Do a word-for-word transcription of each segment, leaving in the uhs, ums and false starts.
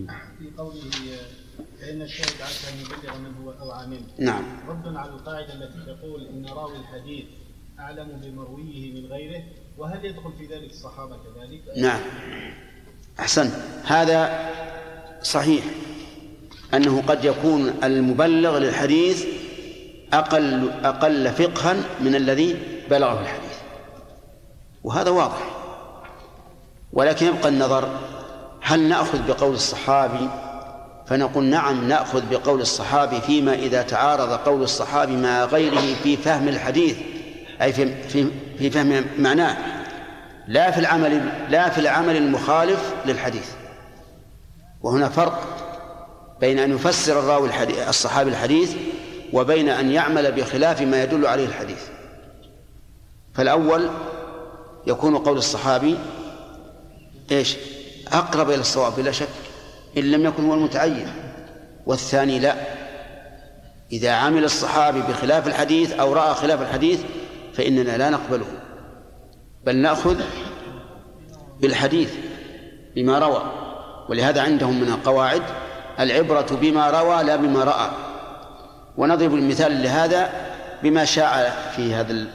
في قوله فإن الشاهد عسى أن يبلغ من هو أوعى منه. نعم. رد على القاعدة التي تقول إن راوي الحديث أعلم بمرويه من غيره، وهل يدخل في ذلك الصحابة كذلك؟ نعم أحسن، هذا صحيح أنه قد يكون المبلغ للحديث أقل أقل فقها من الذي بلغه الحديث، وهذا واضح. ولكن يبقى النظر، هل نأخذ بقول الصحابي فنقول نعم نأخذ بقول الصحابي فيما إذا تعارض قول الصحابي مع غيره في فهم الحديث، أي في في في فهم معناه، لا في العمل لا في العمل المخالف للحديث. وهنا فرق بين أن يفسر الراوي الحديث الصحابي الحديث وبين أن يعمل بخلاف ما يدل عليه الحديث. فالأول يكون قول الصحابي إيش أقرب إلى الصواب بلا شك إن لم يكن هو المتعين، والثاني لا، إذا عمل الصحابي بخلاف الحديث أو رأى خلاف الحديث فإننا لا نقبله، بل نأخذ بالحديث بما روى. ولهذا عندهم من القواعد العبرة بما روى لا بما رأى. ونضرب المثال لهذا بما شاع في هذا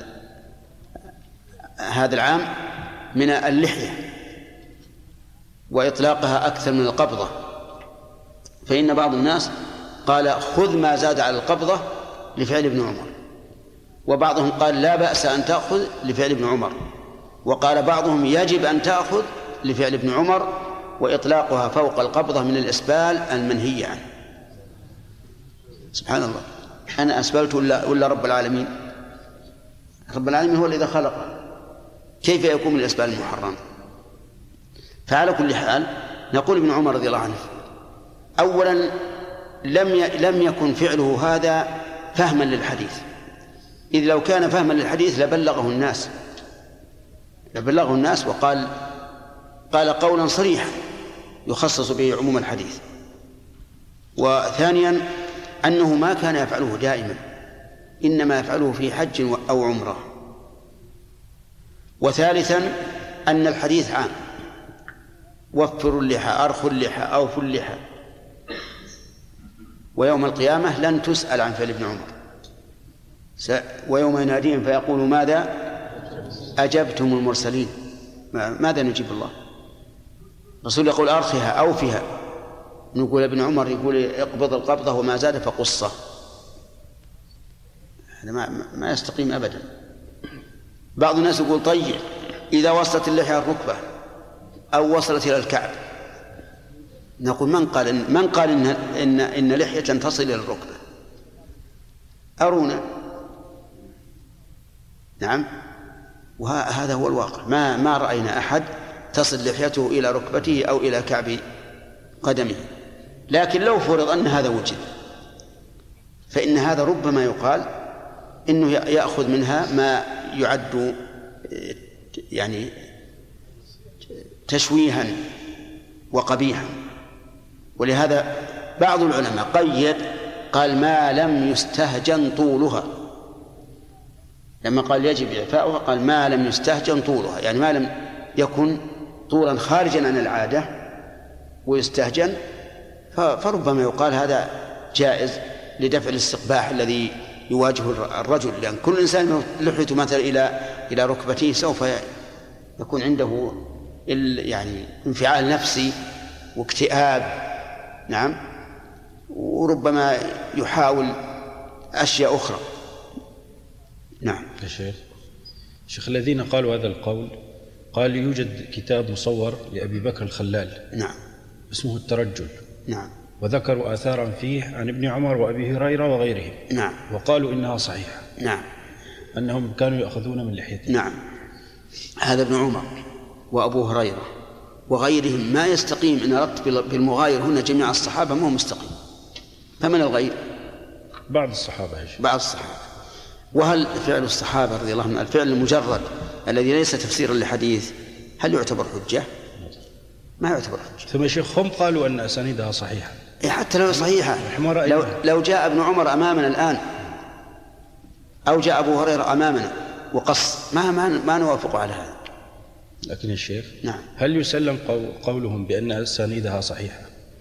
هذا العام من اللحية وإطلاقها أكثر من القبضة، فإن بعض الناس قال خذ ما زاد على القبضة لفعل ابن عمر، وبعضهم قال لا بأس أن تأخذ لفعل ابن عمر، وقال بعضهم يجب أن تأخذ لفعل ابن عمر، وإطلاقها فوق القبضة من الإسبال المنهي عنه. سبحان الله، أنا أسبلت ولا, ولا رب العالمين؟ رب العالمين هو الذي خلقه، كيف يكون من الإسبال المحرم؟ فعلى كل حال نقول ابن عمر رضي الله عنه أولا لم لم يكن فعله هذا فهما للحديث، إذ لو كان فهما للحديث لبلغه الناس لبلغه الناس وقال قال قولا صريحا يخصص به عموم الحديث. وثانيا أنه ما كان يفعله دائما، إنما يفعله في حج أو عمرة. وثالثا أن الحديث عام، وفروا اللحى أرخوا اللحى أوفوا اللحى، ويوم القيامة لن تسأل عن فعل ابن عمر. ويوم يناديهم فيقول ماذا أجبتم المرسلين، ماذا نجيب الله؟ الرسول يقول أرخها أوفها، نقول ابن عمر يقول اقبض القبضة وما زاد فقصه. هذا ما, ما يستقيم أبدا. بعض الناس يقول طيب إذا وصلت اللحية الركبة أو وصلت إلى الكعب، نقول من قال إن, من قال إن, إن, إن لحية تصل إلى الركبة؟ أرونا. نعم، وهذا هو الواقع، ما ما رأينا أحد تصل لحيته إلى ركبته أو إلى كعب قدمه. لكن لو فرض أن هذا وجد فإن هذا ربما يقال إنه يأخذ منها ما يعد يعني تشويها وقبيحا. ولهذا بعض العلماء قيد قال ما لم يستهجن طولها، لما قال يجب إعفاؤها قال ما لم يستهجن طولها، يعني ما لم يكن طولا خارجا عن العادة ويستهجن، فربما يقال هذا جائز لدفع الاستقباح الذي يواجه الرجل، لأن كل إنسان لحيته مثلا إلى إلى ركبته سوف يكون عنده يعني انفعال نفسي واكتئاب. نعم، وربما يحاول أشياء أخرى. نعم يا شيخ. شيخ الذين قالوا هذا القول قال يوجد كتاب مصور لأبي بكر الخلال نعم اسمه الترجل. نعم. وذكروا آثارا فيه عن ابن عمر وأبي هريرة وغيرهم. نعم. وقالوا إنها صحيحة. نعم. أنهم كانوا يأخذون من لحيته. نعم. هذا ابن عمر وأبو هريرة وغيرهم ما يستقيم إن أردت بالمغاير هنا جميع الصحابة ما هو مستقيم. فمن الغير؟ بعض الصحابة. هش. بعض الصحابة. وهل فعل الصحابة رضي الله عنهم الفعل المجرد الذي ليس تفسيرا لحديث هل يعتبر حجة؟ ما يعتبر حجة. ثم شيخ هم قالوا أن أسانيدها صحيحة. إيه حتى لو صحيحة، لو, لو جاء ابن عمر أمامنا الآن أو جاء أبو هريرة أمامنا وقص ما ما, ما نوافق على هذا. لكن الشيخ نعم. هل يسلم قولهم بأن أسانيدها صحيحة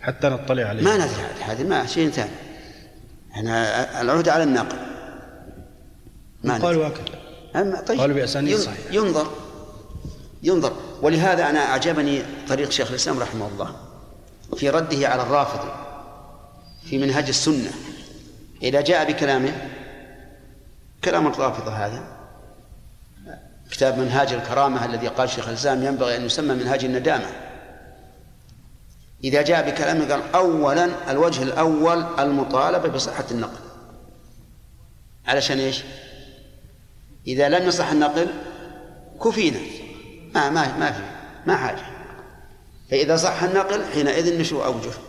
حتى نطلع عليه. ما ندري هذا ما شيء ثاني، احنا العهد على الناقل. قالوا هكذا، طيب قالوا بأسانيد صحيحة. ينظر ينظر ولهذا أنا أعجبني طريق شيخ الإسلام رحمه الله في رده على الرافضي في منهج السنة. إذا جاء بكلامه كلام الرافضة هذا، كتاب منهاج الكرامة الذي قال شيخ الإسلام ينبغي أن يسمى منهاج الندامة، إذا جاء بكلامه قال أولا الوجه الأول المطالبة بصحة النقل، علشان إيش؟ إذا لم يصح النقل كفينا، ما ما ما في ما حاجة، فإذا صح النقل حينئذ نشوء أوجه.